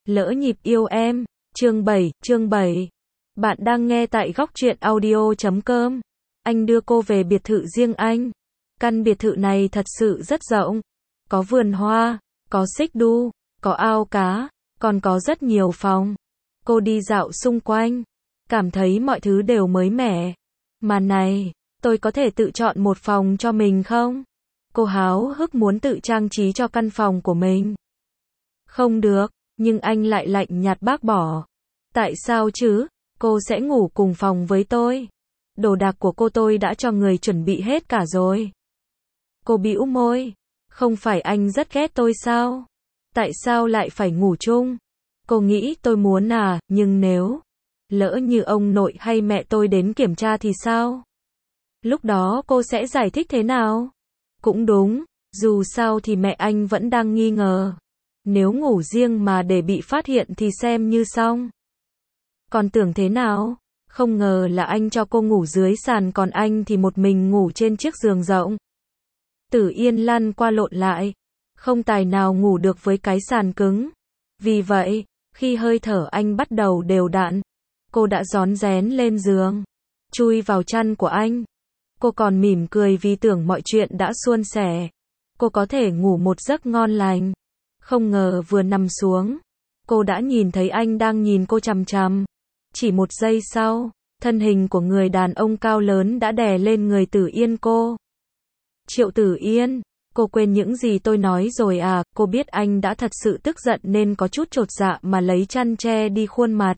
Lỡ nhịp yêu em, chương 7. Bạn đang nghe tại góc truyện audio.com. Anh đưa cô về biệt thự riêng anh. Căn biệt thự này thật sự rất rộng. Có vườn hoa, có xích đu, có ao cá, còn có rất nhiều phòng. Cô đi dạo xung quanh, cảm thấy mọi thứ đều mới mẻ. Mà này, tôi có thể tự chọn một phòng cho mình không? Cô háo hức muốn tự trang trí cho căn phòng của mình. Không được, nhưng anh lại lạnh nhạt bác bỏ. Tại sao chứ? Cô sẽ ngủ cùng phòng với tôi. Đồ đạc của cô tôi đã cho người chuẩn bị hết cả rồi. Cô bĩu môi. Không phải anh rất ghét tôi sao? Tại sao lại phải ngủ chung? Cô nghĩ tôi muốn nhưng nếu lỡ như ông nội hay mẹ tôi đến kiểm tra thì sao? Lúc đó cô sẽ giải thích thế nào? Cũng đúng, dù sao thì mẹ anh vẫn đang nghi ngờ. Nếu ngủ riêng mà để bị phát hiện thì xem như xong. Còn tưởng thế nào? Không ngờ là anh cho cô ngủ dưới sàn còn anh thì một mình ngủ trên chiếc giường rộng. Tử Yên lăn qua lộn lại, không tài nào ngủ được với cái sàn cứng. Vì vậy, khi hơi thở anh bắt đầu đều đặn, cô đã rón rén lên giường, chui vào chăn của anh. Cô còn mỉm cười vì tưởng mọi chuyện đã suôn sẻ. Cô có thể ngủ một giấc ngon lành. Không ngờ vừa nằm xuống, cô đã nhìn thấy anh đang nhìn cô chằm chằm. Chỉ một giây sau, thân hình của người đàn ông cao lớn đã đè lên người Tử Yên cô. Triệu Tử Yên, cô quên những gì tôi nói rồi à? Cô biết anh đã thật sự tức giận nên có chút chột dạ mà lấy chăn che đi khuôn mặt.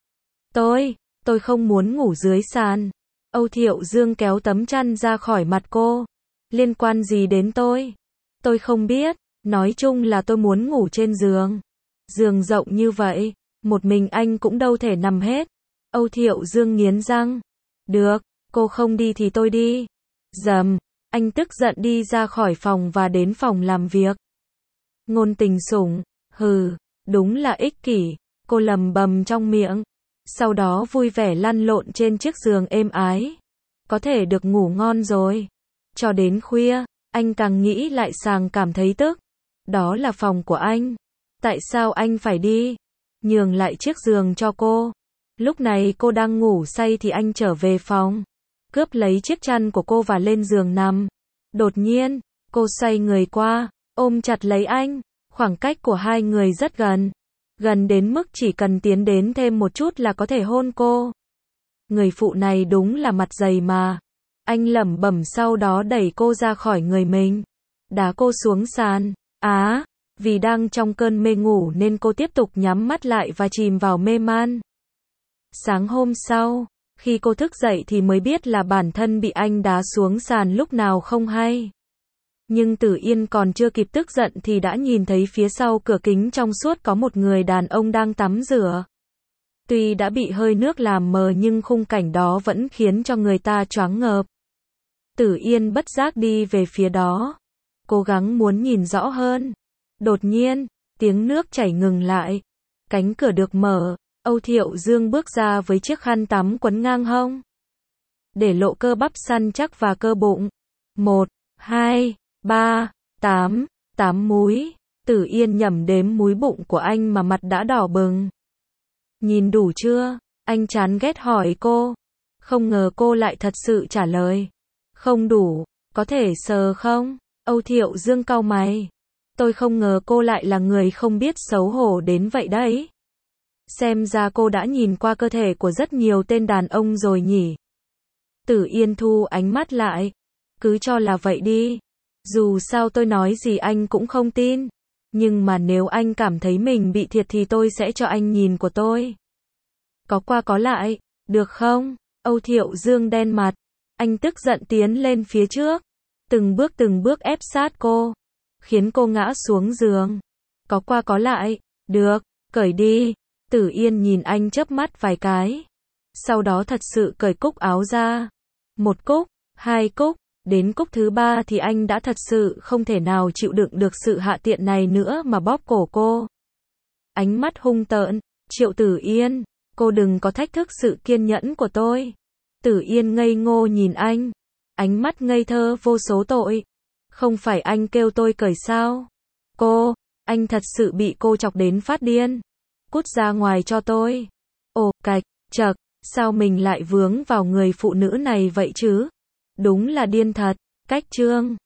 Tôi không muốn ngủ dưới sàn. Âu Thiệu Dương kéo tấm chăn ra khỏi mặt cô. Liên quan gì đến tôi? Tôi không biết, nói chung là tôi muốn ngủ trên giường. Giường rộng như vậy, một mình anh cũng đâu thể nằm hết. Âu Thiệu Dương nghiến răng. Được, cô không đi thì tôi đi. Dầm, anh tức giận đi ra khỏi phòng và đến phòng làm việc. Ngôn Tình Sủng, đúng là ích kỷ, cô lầm bầm trong miệng. Sau đó vui vẻ lăn lộn trên chiếc giường êm ái. Có thể được ngủ ngon rồi. Cho đến khuya, anh càng nghĩ lại càng cảm thấy tức. Đó là phòng của anh. Tại sao anh phải đi? Nhường lại chiếc giường cho cô. Lúc này cô đang ngủ say thì anh trở về phòng, cướp lấy chiếc chăn của cô và lên giường nằm. Đột nhiên, cô xoay người qua, ôm chặt lấy anh. Khoảng cách của hai người rất gần. Gần đến mức chỉ cần tiến đến thêm một chút là có thể hôn cô. Người phụ này đúng là mặt dày mà. Anh lẩm bẩm sau đó đẩy cô ra khỏi người mình. Đá cô xuống sàn. Vì đang trong cơn mê ngủ nên cô tiếp tục nhắm mắt lại và chìm vào mê man. Sáng hôm sau, khi cô thức dậy thì mới biết là bản thân bị anh đá xuống sàn lúc nào không hay. Nhưng Tử Yên còn chưa kịp tức giận thì đã nhìn thấy phía sau cửa kính trong suốt có một người đàn ông đang tắm rửa. Tuy đã bị hơi nước làm mờ nhưng khung cảnh đó vẫn khiến cho người ta choáng ngợp. Tử Yên bất giác đi về phía đó, cố gắng muốn nhìn rõ hơn. Đột nhiên, tiếng nước chảy ngừng lại. Cánh cửa được mở, Âu Thiệu Dương bước ra với chiếc khăn tắm quấn ngang hông, để lộ cơ bắp săn chắc và cơ bụng. 1, 2, 3, 8 múi. Tử Yên nhẩm đếm múi bụng của anh mà mặt đã đỏ bừng. Nhìn đủ chưa? Anh chán ghét hỏi cô. Không ngờ cô lại thật sự trả lời. Không đủ, có thể sờ không? Âu Thiệu Dương cau mày. Tôi không ngờ cô lại là người không biết xấu hổ đến vậy đấy. Xem ra cô đã nhìn qua cơ thể của rất nhiều tên đàn ông rồi nhỉ. Tử Yên thu ánh mắt lại. Cứ cho là vậy đi. Dù sao tôi nói gì anh cũng không tin. Nhưng mà nếu anh cảm thấy mình bị thiệt thì tôi sẽ cho anh nhìn của tôi. Có qua có lại, được không? Âu Thiệu Dương đen mặt. Anh tức giận tiến lên phía trước. Từng bước ép sát cô, khiến cô ngã xuống giường. Có qua có lại, được, cởi đi. Tử Yên nhìn anh chớp mắt vài cái. Sau đó thật sự cởi cúc áo ra. 1 cúc, 2 cúc, đến cúc thứ 3 thì anh đã thật sự không thể nào chịu đựng được sự hạ tiện này nữa mà bóp cổ cô. Ánh mắt hung tợn. Triệu Tử Yên, cô đừng có thách thức sự kiên nhẫn của tôi. Tử Yên ngây ngô nhìn anh. Ánh mắt ngây thơ vô số tội. Không phải anh kêu tôi cởi sao? Anh thật sự bị cô chọc đến phát điên. cút ra ngoài cho tôi. Ồ, cạch, chậc, sao mình lại vướng vào người phụ nữ này vậy chứ? Đúng là điên thật. Cách chương